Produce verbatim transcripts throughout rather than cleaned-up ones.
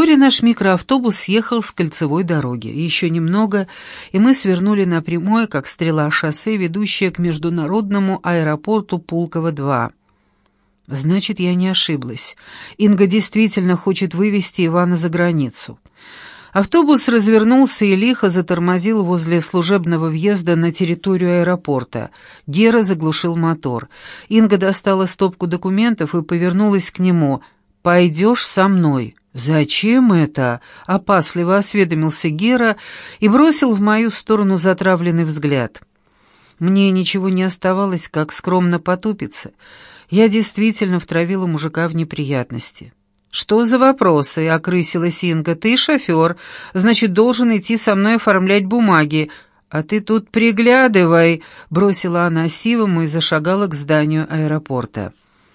Вскоре наш микроавтобус съехал с кольцевой дороги. Еще немного, и мы свернули на прямое, как стрела, шоссе, ведущее к международному аэропорту Пулково-два. Значит, я не ошиблась. Инга действительно хочет вывести Ивана за границу. Автобус развернулся и лихо затормозил возле служебного въезда на территорию аэропорта. Гера заглушил мотор. Инга достала стопку документов и повернулась к нему. «Пойдешь со мной». «Зачем это?» — опасливо осведомился Гера и бросил в мою сторону затравленный взгляд. Мне ничего не оставалось, как скромно потупиться. Я действительно втравила мужика в неприятности. «Что за вопросы?» — окрысилась Инга. «Ты шофер, значит, должен идти со мной оформлять бумаги. А ты тут приглядывай», — бросила она Сивому и зашагала к зданию аэропорта.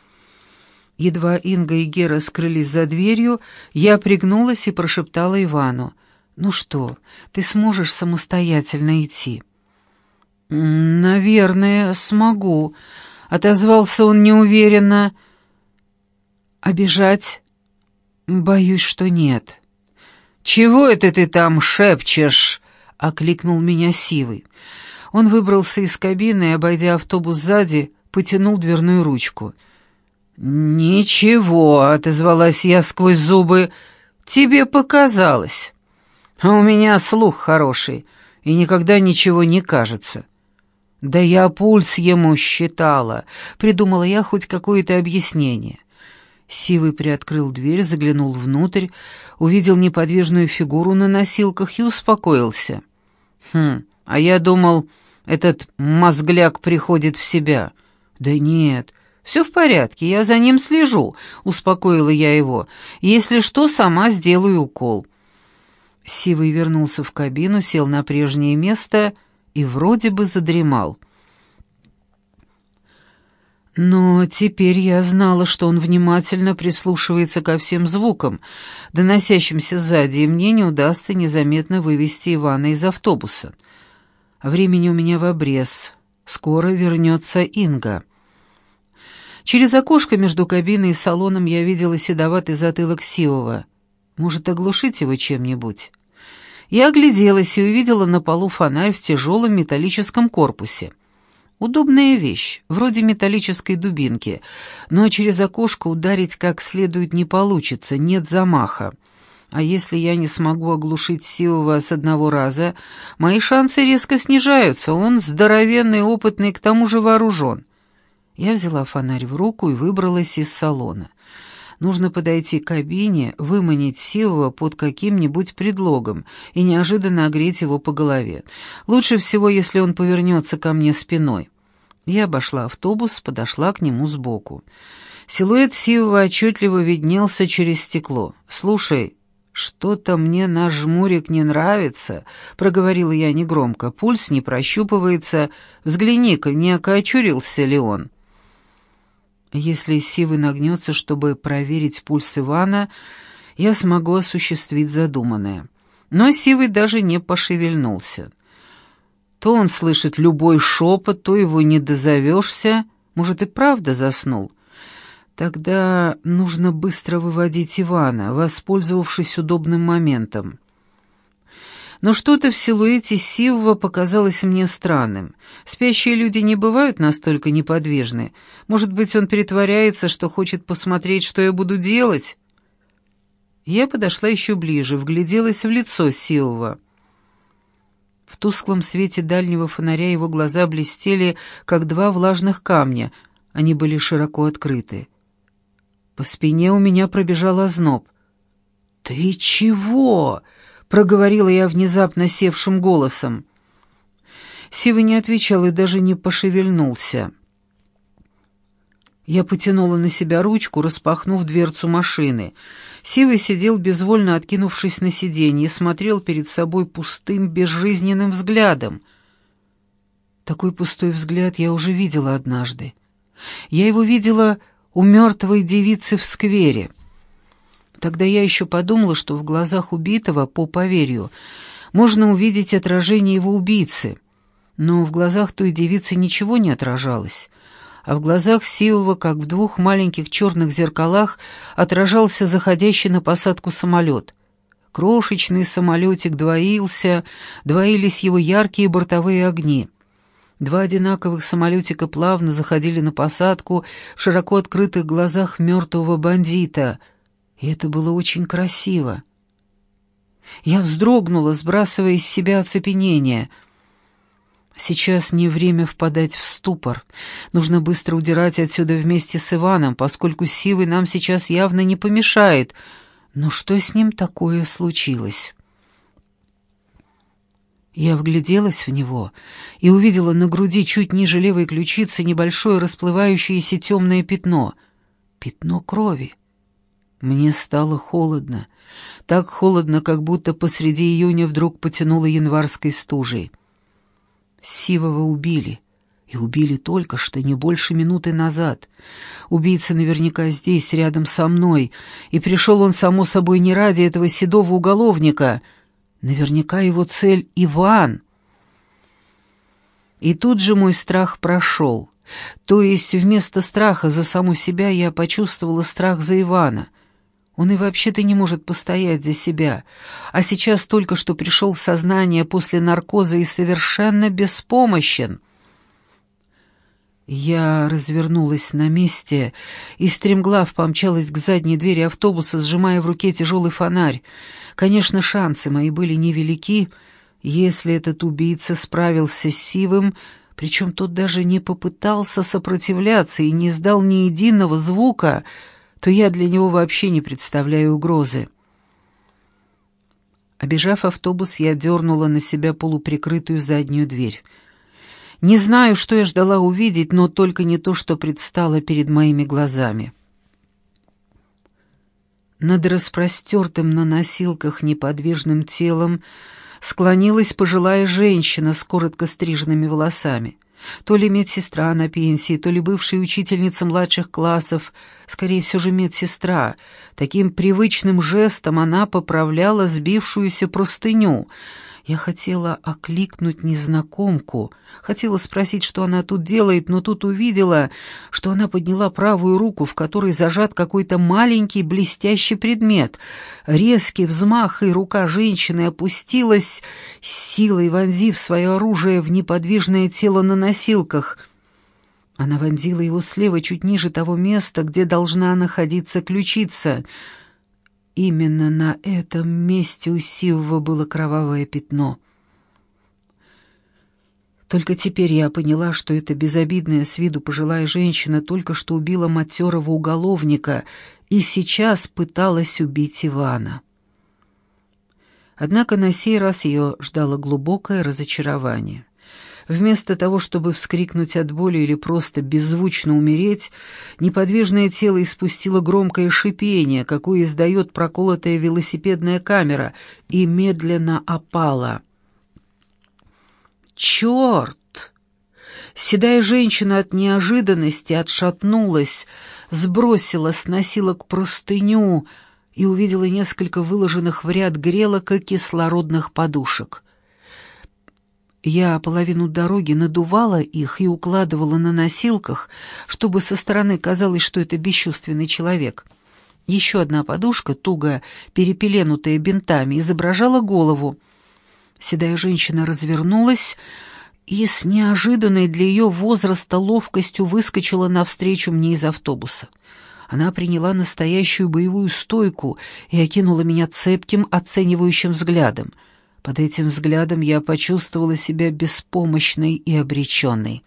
Едва Инга и Гера скрылись за дверью, я пригнулась и прошептала Ивану: «Ну что, ты сможешь самостоятельно идти?» «Наверное, смогу», — отозвался он неуверенно. «А бежать? Боюсь, что нет». «Чего это ты там шепчешь?» — окликнул меня Сивый. Он выбрался из кабины и, обойдя автобус сзади, потянул дверную ручку. «Ничего», — отозвалась я сквозь зубы, — «тебе показалось. А у меня слух хороший, и никогда ничего не кажется». «Да я пульс ему считала», — придумала я хоть какое-то объяснение. Сивый приоткрыл дверь, заглянул внутрь, увидел неподвижную фигуру на носилках и успокоился. «Хм, а я думал, этот мозгляк приходит в себя». «Да нет, все в порядке, я за ним слежу», — успокоила я его. «Если что, сама сделаю укол». Сивый вернулся в кабину, сел на прежнее место и вроде бы задремал. Но теперь я знала, что он внимательно прислушивается ко всем звукам, доносящимся сзади, и мне не удастся незаметно вывести Ивана из автобуса. Времени у меня в обрез. Скоро вернется Инга. Через окошко между кабиной и салоном я видела седоватый затылок Сивова. Может, оглушить его чем-нибудь? Я огляделась и увидела на полу фонарь в тяжелом металлическом корпусе. Удобная вещь, вроде металлической дубинки, но через окошко ударить как следует не получится, нет замаха. А если я не смогу оглушить Сивова с одного раза, мои шансы резко снижаются, он здоровенный, опытный, к тому же вооружен. Я взяла фонарь в руку и выбралась из салона. Нужно подойти к кабине, выманить Сивова под каким-нибудь предлогом и неожиданно огреть его по голове. Лучше всего, если он повернется ко мне спиной. Я обошла автобус, подошла к нему сбоку. Силуэт Сивова отчетливо виднелся через стекло. «Слушай, что-то мне наш жмурик не нравится», — проговорила я негромко. «Пульс не прощупывается. Взгляни-ка, не окочурился ли он?» Если Сивый нагнется, чтобы проверить пульс Ивана, я смогу осуществить задуманное. Но Сивый даже не пошевельнулся. То он слышит любой шепот, то его не дозовешься. Может, и правда заснул? Тогда нужно быстро выводить Ивана, воспользовавшись удобным моментом. Но что-то в силуэте Сивова показалось мне странным. Спящие люди не бывают настолько неподвижны. Может быть, он притворяется, что хочет посмотреть, что я буду делать? Я подошла еще ближе, вгляделась в лицо Сивова. В тусклом свете дальнего фонаря его глаза блестели, как два влажных камня. Они были широко открыты. По спине у меня пробежал озноб. «Ты чего?» — проговорила я внезапно севшим голосом. Сивый не отвечал и даже не пошевельнулся. Я потянула на себя ручку, распахнув дверцу машины. Сивый сидел, безвольно откинувшись на сиденье, и смотрел перед собой пустым, безжизненным взглядом. Такой пустой взгляд я уже видела однажды. Я его видела у мертвой девицы в сквере. Тогда я еще подумала, что в глазах убитого, по поверью, можно увидеть отражение его убийцы. Но в глазах той девицы ничего не отражалось, а в глазах Сивова, как в двух маленьких черных зеркалах, отражался заходящий на посадку самолет. Крошечный самолетик двоился, двоились его яркие бортовые огни. Два одинаковых самолетика плавно заходили на посадку в широко открытых глазах мертвого бандита, и это было очень красиво. Я вздрогнула, сбрасывая из себя оцепенение. Сейчас не время впадать в ступор. Нужно быстро удирать отсюда вместе с Иваном, поскольку Сивый нам сейчас явно не помешает. Но что с ним такое случилось? Я вгляделась в него и увидела на груди чуть ниже левой ключицы небольшое расплывающееся темное пятно. Пятно крови. Мне стало холодно. Так холодно, как будто посреди июня вдруг потянуло январской стужей. Сивого убили. И убили только что, не больше минуты назад. Убийца наверняка здесь, рядом со мной, и пришел он, само собой, не ради этого седого уголовника. Наверняка его цель — Иван. И тут же мой страх прошел. То есть вместо страха за саму себя я почувствовала страх за Ивана. Он и вообще-то не может постоять за себя, а сейчас только что пришел в сознание после наркоза и совершенно беспомощен. Я развернулась на месте и стремглав помчалась к задней двери автобуса, сжимая в руке тяжелый фонарь. Конечно, шансы мои были невелики, если этот убийца справился с Сивым, причем тот даже не попытался сопротивляться и не издал ни единого звука, то я для него вообще не представляю угрозы. Обежав автобус, я дернула на себя полуприкрытую заднюю дверь. Не знаю, что я ждала увидеть, но только не то, что предстало перед моими глазами. Над распростертым на носилках неподвижным телом склонилась пожилая женщина с коротко стриженными волосами. То ли медсестра на пенсии, то ли бывшая учительница младших классов, скорее всего же медсестра. Таким привычным жестом она поправляла сбившуюся простыню. Я хотела окликнуть незнакомку, хотела спросить, что она тут делает, но тут увидела, что она подняла правую руку, в которой зажат какой-то маленький блестящий предмет. Резкий взмах, и рука женщины опустилась, силой вонзив свое оружие в неподвижное тело на носилках. Она вонзила его слева, чуть ниже того места, где должна находиться ключица. Именно на этом месте у Сивова было кровавое пятно. Только теперь я поняла, что эта безобидная с виду пожилая женщина только что убила матерого уголовника и сейчас пыталась убить Ивана. Однако на сей раз ее ждало глубокое разочарование. Вместо того, чтобы вскрикнуть от боли или просто беззвучно умереть, неподвижное тело испустило громкое шипение, какое издает проколотая велосипедная камера, и медленно опало. «Черт!» Седая женщина от неожиданности отшатнулась, сбросила с носилок простыню и увидела несколько выложенных в ряд грелок и кислородных подушек. Я половину дороги надувала их и укладывала на носилках, чтобы со стороны казалось, что это бесчувственный человек. Еще одна подушка, туго перепеленутая бинтами, изображала голову. Седая женщина развернулась и с неожиданной для ее возраста ловкостью выскочила навстречу мне из автобуса. Она приняла настоящую боевую стойку и окинула меня цепким, оценивающим взглядом. Под этим взглядом я почувствовала себя беспомощной и обреченной.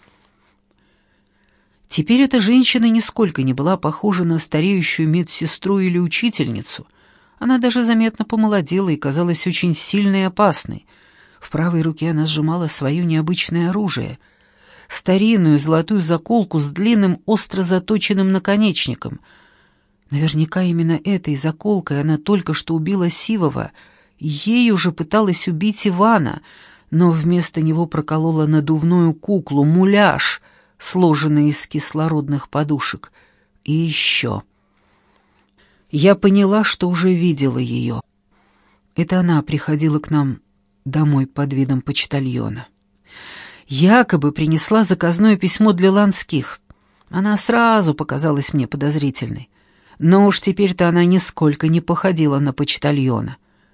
Теперь эта женщина нисколько не была похожа на стареющую медсестру или учительницу. Она даже заметно помолодела и казалась очень сильной и опасной. В правой руке она сжимала свое необычное оружие — старинную золотую заколку с длинным остро заточенным наконечником. Наверняка именно этой заколкой она только что убила Сивова. Ею же пыталась убить Ивана, но вместо него проколола надувную куклу, муляж, сложенный из кислородных подушек. И еще. Я поняла, что уже видела ее. Это она приходила к нам домой под видом почтальона. Якобы принесла заказное письмо для Ланских. Она сразу показалась мне подозрительной. Но уж теперь-то она нисколько не походила на почтальона.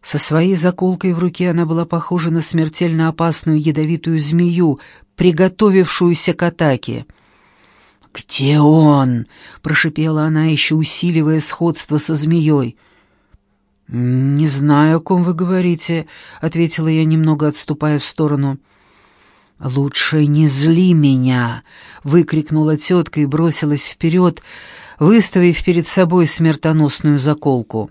Со своей заколкой в руке она была похожа на смертельно опасную ядовитую змею, приготовившуюся к атаке. «Где он?» — прошипела она, еще усиливая сходство со змеей. «Не знаю, о ком вы говорите», — ответила я, немного отступая в сторону. «Лучше не зли меня!» — выкрикнула тетка и бросилась вперед, выставив перед собой смертоносную заколку.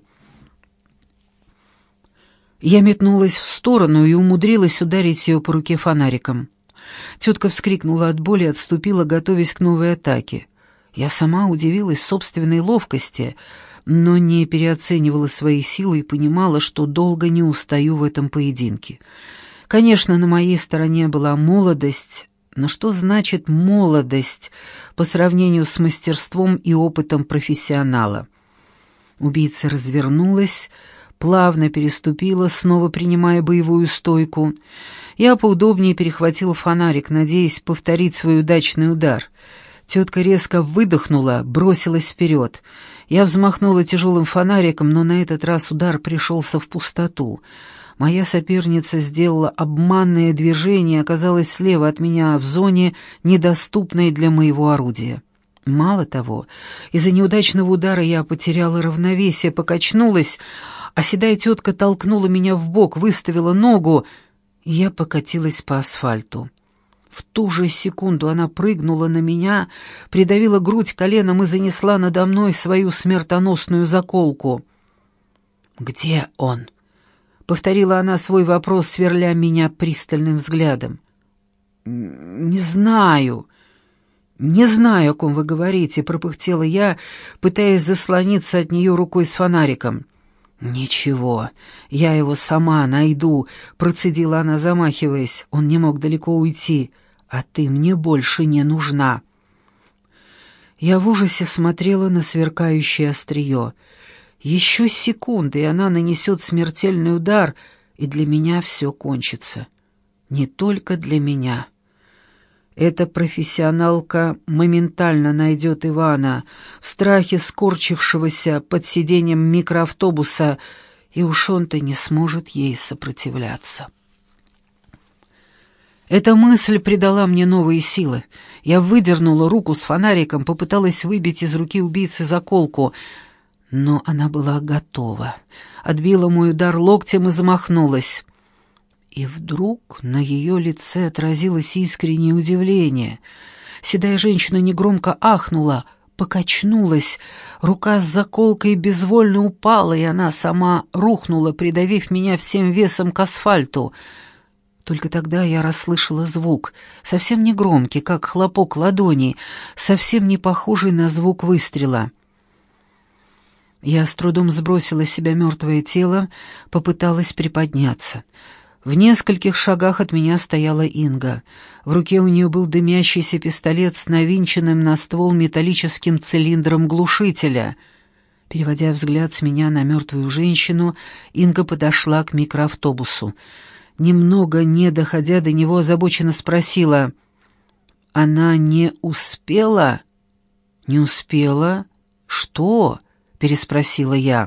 Я метнулась в сторону и умудрилась ударить ее по руке фонариком. Тетка вскрикнула от боли и отступила, готовясь к новой атаке. Я сама удивилась собственной ловкости, но не переоценивала свои силы и понимала, что долго не устаю в этом поединке. Конечно, на моей стороне была молодость, но что значит молодость по сравнению с мастерством и опытом профессионала? Убийца развернулась, плавно переступила, снова принимая боевую стойку. Я поудобнее перехватила фонарик, надеясь повторить свой удачный удар. Тетка резко выдохнула, бросилась вперед. Я взмахнула тяжелым фонариком, но на этот раз удар пришелся в пустоту. Моя соперница сделала обманное движение и оказалась слева от меня в зоне, недоступной для моего орудия. Мало того, из-за неудачного удара я потеряла равновесие, покачнулась, а седая тетка толкнула меня в бок, выставила ногу, и я покатилась по асфальту. В ту же секунду она прыгнула на меня, придавила грудь коленом и занесла надо мной свою смертоносную заколку. «Где он?» — повторила она свой вопрос, сверля меня пристальным взглядом. «Не знаю, не знаю, о ком вы говорите», — пропыхтела я, пытаясь заслониться от нее рукой с фонариком. «Ничего, я его сама найду», — процедила она, замахиваясь. «Он не мог далеко уйти, а ты мне больше не нужна». Я в ужасе смотрела на сверкающее острие. Еще секунды, и она нанесет смертельный удар, и для меня все кончится. Не только для меня. Эта профессионалка моментально найдет Ивана, в страхе скорчившегося под сиденьем микроавтобуса, и уж он-то не сможет ей сопротивляться. Эта мысль придала мне новые силы. Я выдернула руку с фонариком, попыталась выбить из руки убийцы заколку, но она была готова. Отбила мой удар локтем и замахнулась. И вдруг на ее лице отразилось искреннее удивление. Седая женщина негромко ахнула, покачнулась, рука с заколкой безвольно упала, и она сама рухнула, придавив меня всем весом к асфальту. Только тогда я расслышала звук, совсем не громкий, как хлопок ладони, совсем не похожий на звук выстрела. Я с трудом сбросила с себя мертвое тело, попыталась приподняться. В нескольких шагах от меня стояла Инга. В руке у нее был дымящийся пистолет с навинченным на ствол металлическим цилиндром глушителя. Переводя взгляд с меня на мертвую женщину, Инга подошла к микроавтобусу. Немного не доходя до него, озабоченно спросила: «Она не успела?» «Не успела? Что?» — переспросила я.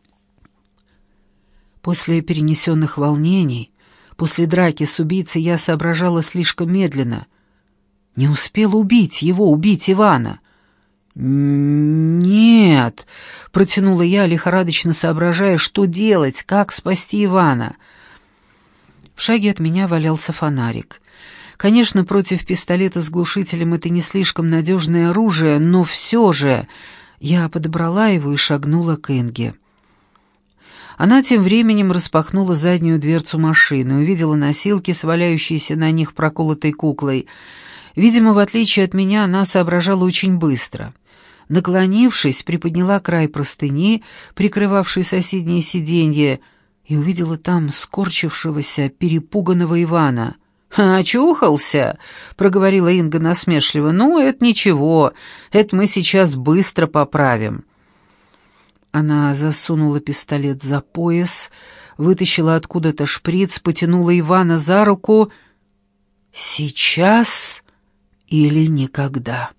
После перенесенных волнений, после драки с убийцей я соображала слишком медленно. Не успела убить его, убить Ивана. «Нет», — протянула я, лихорадочно соображая, что делать, как спасти Ивана. В шаге от меня валялся фонарик. Конечно, против пистолета с глушителем это не слишком надежное оружие, но все же я подобрала его и шагнула к Инге. Она тем временем распахнула заднюю дверцу машины, увидела носилки с валяющейся на них проколотой куклой. Видимо, в отличие от меня, она соображала очень быстро. Наклонившись, приподняла край простыни, прикрывавшей соседнее сиденье, и увидела там скорчившегося, перепуганного Ивана. «Очухался?» — проговорила Инга насмешливо. «Ну, это ничего, это мы сейчас быстро поправим». Она засунула пистолет за пояс, вытащила откуда-то шприц, потянула Ивана за руку. «Сейчас или никогда?»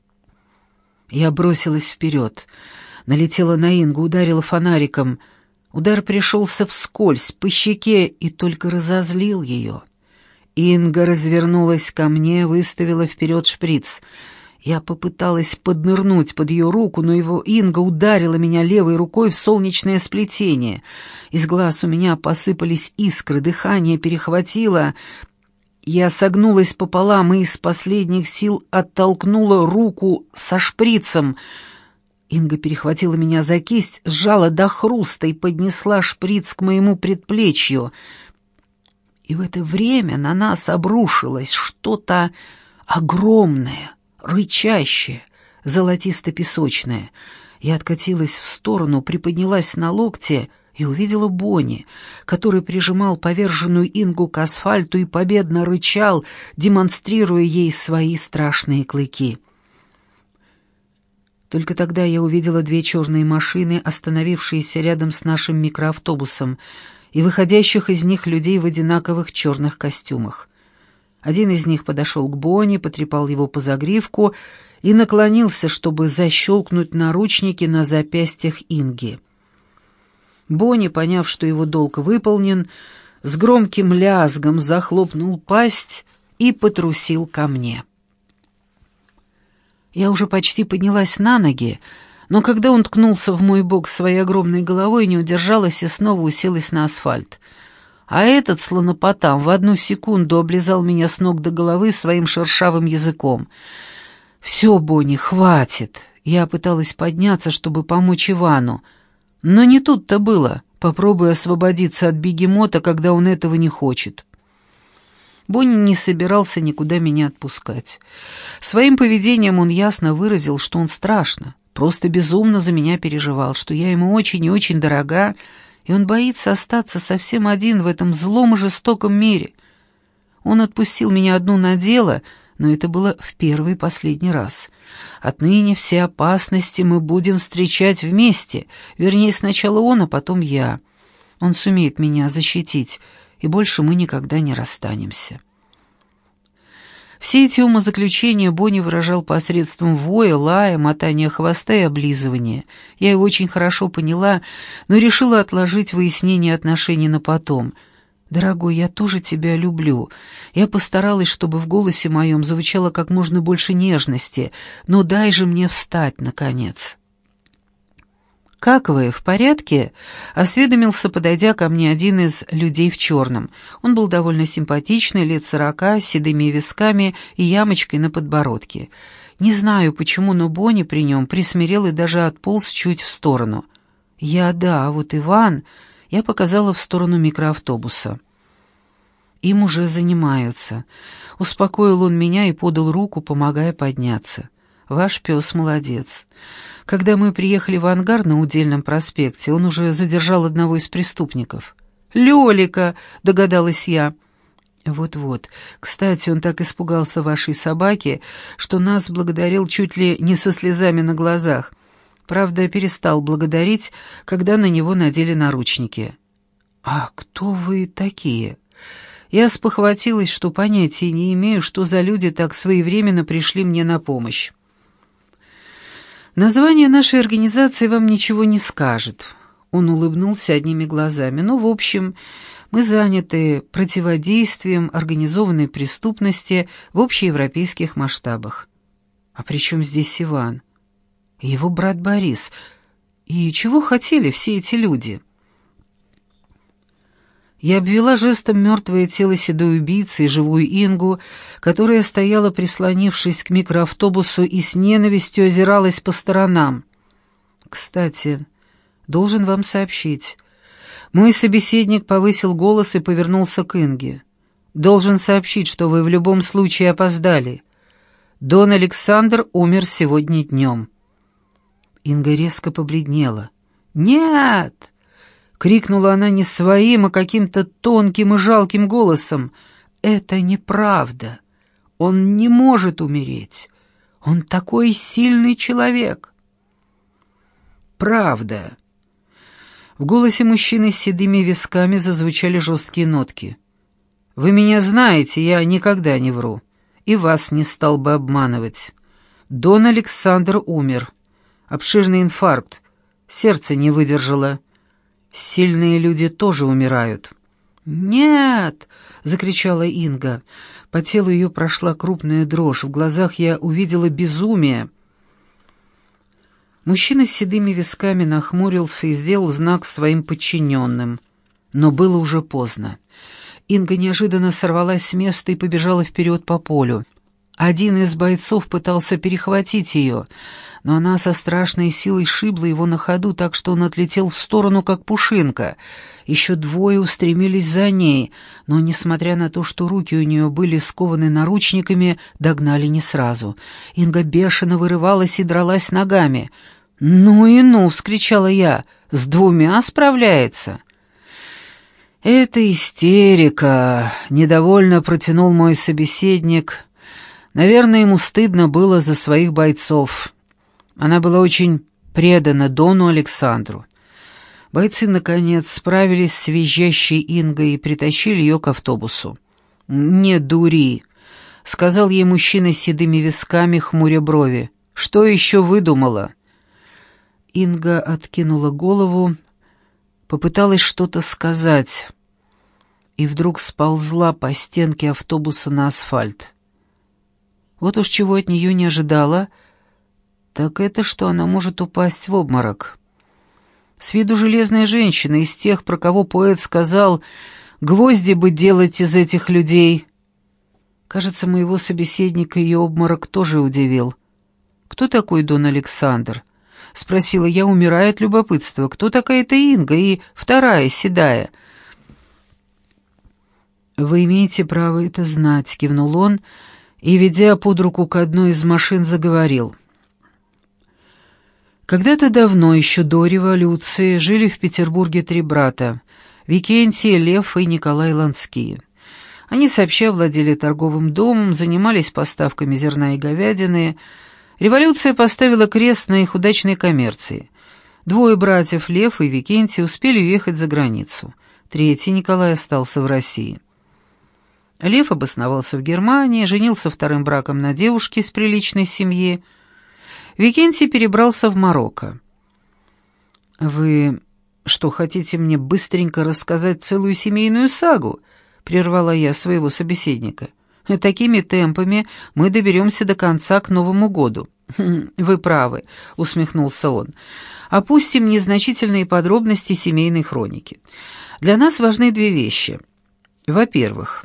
Я бросилась вперед, налетела на Ингу, ударила фонариком. Удар пришелся вскользь по щеке и только разозлил ее. Инга развернулась ко мне, выставила вперед шприц. Я попыталась поднырнуть под ее руку, но его Инга ударила меня левой рукой в солнечное сплетение. Из глаз у меня посыпались искры, дыхание перехватило. Я согнулась пополам и из последних сил оттолкнула руку со шприцем. Инга перехватила меня за кисть, сжала до хруста и поднесла шприц к моему предплечью. И в это время на нас обрушилось что-то огромное, рычащее, золотисто-песочное. Я откатилась в сторону, приподнялась на локте и увидела Бонни, который прижимал поверженную Ингу к асфальту и победно рычал, демонстрируя ей свои страшные клыки. Только тогда я увидела две черные машины, остановившиеся рядом с нашим микроавтобусом, и выходящих из них людей в одинаковых черных костюмах. Один из них подошел к Бонни, потрепал его по загривку и наклонился, чтобы защелкнуть наручники на запястьях Инги. Бонни, поняв, что его долг выполнен, с громким лязгом захлопнул пасть и потрусил ко мне. Я уже почти поднялась на ноги, но когда он ткнулся в мой бок своей огромной головой, не удержалась и снова уселась на асфальт. А этот слонопотам в одну секунду облизал меня с ног до головы своим шершавым языком. «Все, Бонни, хватит!» Я пыталась подняться, чтобы помочь Ивану. Но не тут-то было. Попробуй освободиться от бегемота, когда он этого не хочет. Бонни не собирался никуда меня отпускать. Своим поведением он ясно выразил, что он страшно, просто безумно за меня переживал, что я ему очень и очень дорога, и он боится остаться совсем один в этом злом и жестоком мире. Он отпустил меня одну на дело, но это было в первый и последний раз. Отныне все опасности мы будем встречать вместе, вернее, сначала он, а потом я. Он сумеет меня защитить, и больше мы никогда не расстанемся. Все эти умозаключения Бонни выражал посредством воя, лая, мотания хвоста и облизывания. Я его очень хорошо поняла, но решила отложить выяснение отношений на потом. «Дорогой, я тоже тебя люблю». Я постаралась, чтобы в голосе моем звучало как можно больше нежности, но дай же мне встать, наконец. «Как вы, в порядке?» — осведомился, подойдя ко мне один из людей в черном. Он был довольно симпатичный, лет сорока, с седыми висками и ямочкой на подбородке. Не знаю почему, но Бонни при нем присмирел и даже отполз чуть в сторону. «Я, да, а вот Иван...» — я показала в сторону микроавтобуса. «Им уже занимаются». Успокоил он меня и подал руку, помогая подняться. «Ваш пес молодец». Когда мы приехали в ангар на Удельном проспекте, он уже задержал одного из преступников. «Лёлика!» — догадалась я. «Вот-вот. Кстати, он так испугался вашей собаки, что нас благодарил чуть ли не со слезами на глазах. Правда, перестал благодарить, когда на него надели наручники». «А кто вы такие?» Я спохватилась, что понятия не имею, что за люди так своевременно пришли мне на помощь. «Название нашей организации вам ничего не скажет». Он улыбнулся одними глазами. «Ну, в общем, мы заняты противодействием организованной преступности в общеевропейских масштабах». «А при чем здесь Иван?» «Его брат Борис. И чего хотели все эти люди?» Я обвела жестом мертвое тело седой убийцы и живую Ингу, которая стояла, прислонившись к микроавтобусу, и с ненавистью озиралась по сторонам. «Кстати, должен вам сообщить». Мой собеседник повысил голос и повернулся к Инге. «Должен сообщить, что вы в любом случае опоздали. Дон Александр умер сегодня днем». Инга резко побледнела. «Нет!» — крикнула она не своим, а каким-то тонким и жалким голосом. «Это неправда. Он не может умереть. Он такой сильный человек». «Правда». В голосе мужчины с седыми висками зазвучали жесткие нотки. «Вы меня знаете, я никогда не вру. И вас не стал бы обманывать. Дон Александр умер. Обширный инфаркт. Сердце не выдержало. Сильные люди тоже умирают». «Нет!» — закричала Инга. По телу ее прошла крупная дрожь, в глазах я увидела безумие. Мужчина с седыми висками нахмурился и сделал знак своим подчиненным. Но было уже поздно. Инга неожиданно сорвалась с места и побежала вперед по полю. Один из бойцов пытался перехватить ее, но она со страшной силой шибла его на ходу, так что он отлетел в сторону, как пушинка. Еще двое устремились за ней, но, несмотря на то, что руки у нее были скованы наручниками, догнали не сразу. Инга бешено вырывалась и дралась ногами. «Ну и ну!» — вскричала я. «С двумя справляется!» «Это истерика!» — недовольно протянул мой собеседник. Наверное, ему стыдно было за своих бойцов. Она была очень предана Дону Александру. Бойцы, наконец, справились с визжащей Ингой и притащили ее к автобусу. «Не дури», — сказал ей мужчина с седыми висками, хмуря брови. «Что еще выдумала?» Инга откинула голову, попыталась что-то сказать и вдруг сползла по стенке автобуса на асфальт. Вот уж чего от нее не ожидала, так это, что она может упасть в обморок. С виду железная женщина, из тех, про кого поэт сказал «гвозди бы делать из этих людей». Кажется, моего собеседника ее обморок тоже удивил. «Кто такой Дон Александр?» — спросила я, умирая от любопытства. «Кто такая-то Инга и вторая, седая?» «Вы имеете право это знать», — кивнул он, и, ведя под руку к одной из машин, заговорил. Когда-то давно, еще до революции, жили в Петербурге три брата — Викентий, Лев и Николай Ланские. Они сообща владели торговым домом, занимались поставками зерна и говядины. Революция поставила крест на их удачной коммерции. Двое братьев, Лев и Викентий, успели уехать за границу. Третий, Николай, остался в России. Лев обосновался в Германии, женился вторым браком на девушке из приличной семьи. Викентий перебрался в Марокко. «Вы что, хотите мне быстренько рассказать целую семейную сагу?» — прервала я своего собеседника. «Такими темпами мы доберемся до конца к Новому году». «Вы правы», — усмехнулся он. «Опустим незначительные подробности семейной хроники. Для нас важны две вещи. Во-первых,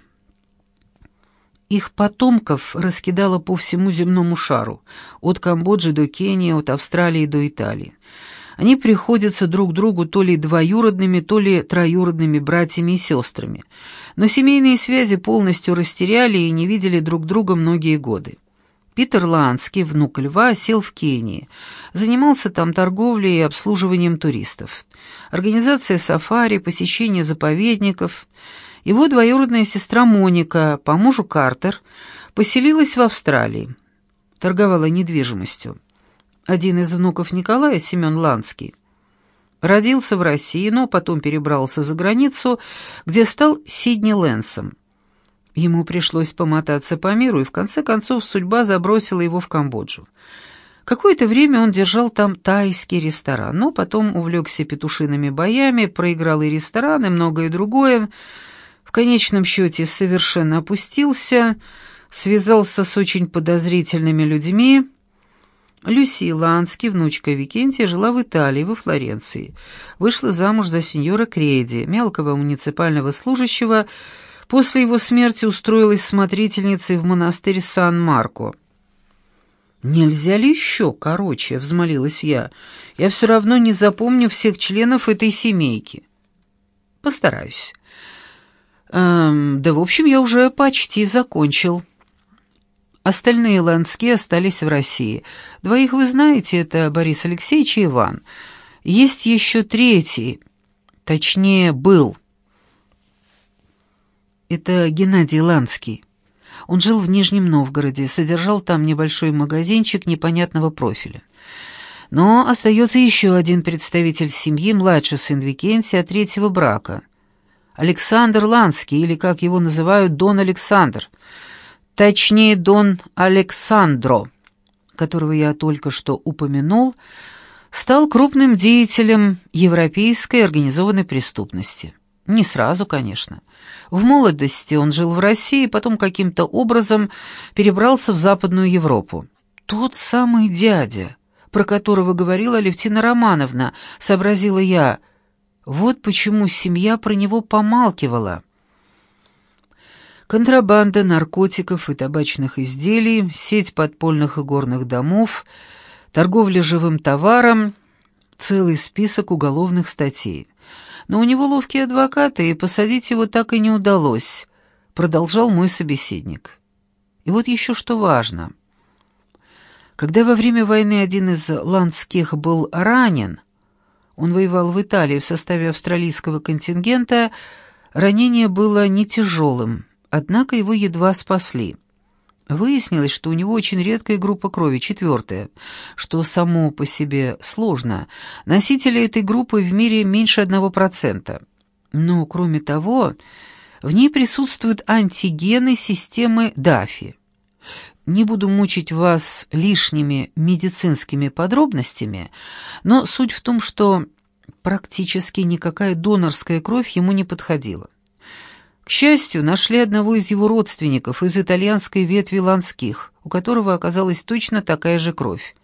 их потомков раскидало по всему земному шару, от Камбоджи до Кении, от Австралии до Италии. Они приходятся друг другу то ли двоюродными, то ли троюродными братьями и сестрами, но семейные связи полностью растеряли и не видели друг друга многие годы. Питер Ланский, внук Льва, сел в Кении, занимался там торговлей и обслуживанием туристов. Организация сафари, посещение заповедников. Его двоюродная сестра Моника, по мужу Картер, поселилась в Австралии, торговала недвижимостью. Один из внуков Николая, Семен Ланский, родился в России, но потом перебрался за границу, где стал Сидни Лэнсом. Ему пришлось помотаться по миру, и в конце концов судьба забросила его в Камбоджу. Какое-то время он держал там тайский ресторан, но потом увлекся петушиными боями, проиграл и ресторан, и многое другое. В конечном счете совершенно опустился, связался с очень подозрительными людьми. Люси Ланский, внучка Викентия, жила в Италии, во Флоренции. Вышла замуж за сеньора Креди, мелкого муниципального служащего. После его смерти устроилась смотрительницей в монастырь Сан-Марко. «Нельзя ли еще короче?» — взмолилась я. «Я все равно не запомню всех членов этой семейки». «Постараюсь». Эм, да, в общем, я уже почти закончил. Остальные Ланские остались в России. Двоих вы знаете, это Борис Алексеевич и Иван. Есть еще третий, точнее, был. Это Геннадий Ланский. Он жил в Нижнем Новгороде, содержал там небольшой магазинчик непонятного профиля. Но остается еще один представитель семьи, младший сын Викентия, от третьего брака. Александр Ланский, или, как его называют, Дон Александр. Точнее, Дон Александро, которого я только что упомянул, Стал крупным деятелем европейской организованной преступности. Не сразу, конечно. В молодости он жил в России, потом каким-то образом перебрался в Западную Европу. Тот самый дядя, про которого говорила Алевтина Романовна, сообразила я. Вот почему семья про него помалкивала. Контрабанда наркотиков и табачных изделий, сеть подпольных игорных домов, торговля живым товаром, целый список уголовных статей. Но у него ловкие адвокаты, и посадить его так и не удалось, продолжал мой собеседник. И вот еще что важно. Когда во время войны один из ландских был ранен, он воевал в Италии в составе австралийского контингента, ранение было не тяжелым, однако его едва спасли. Выяснилось, что у него очень редкая группа крови, четвертая, что само по себе сложно. Носители этой группы в мире меньше одного процента. Но, кроме того, в ней присутствуют антигены системы Даффи. Не буду мучить вас лишними медицинскими подробностями, но суть в том, что практически никакая донорская кровь ему не подходила. К счастью, нашли одного из его родственников из итальянской ветви Ланских, у которого оказалась точно такая же кровь.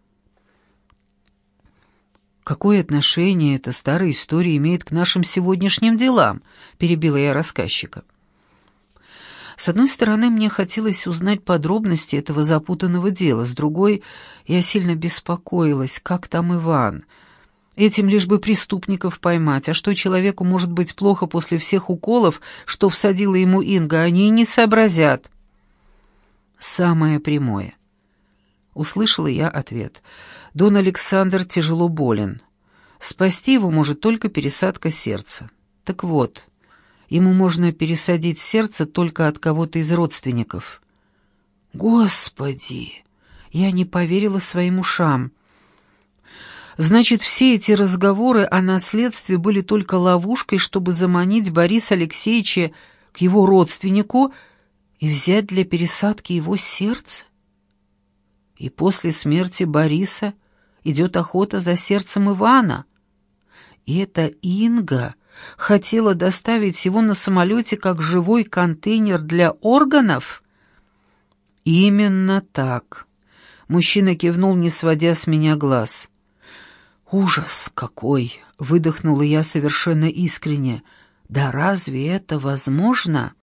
«Какое отношение эта старая история имеет к нашим сегодняшним делам?» — перебила я рассказчика. С одной стороны, мне хотелось узнать подробности этого запутанного дела, с другой, я сильно беспокоилась, как там Иван. Этим лишь бы преступников поймать, а что человеку может быть плохо после всех уколов, что всадила ему Инга, они и не сообразят. Самое прямое. Услышала я ответ. Дон Александр тяжело болен. Спасти его может только пересадка сердца. Так вот, ему можно пересадить сердце только от кого-то из родственников. Господи! Я не поверила своим ушам. Значит, все эти разговоры о наследстве были только ловушкой, чтобы заманить Бориса Алексеевича к его родственнику и взять для пересадки его сердце? И после смерти Бориса идет охота за сердцем Ивана. И эта Инга хотела доставить его на самолете как живой контейнер для органов? Именно так. Мужчина кивнул, не сводя с меня глаз. «Ужас какой!» — выдохнула я совершенно искренне. «Да разве это возможно?»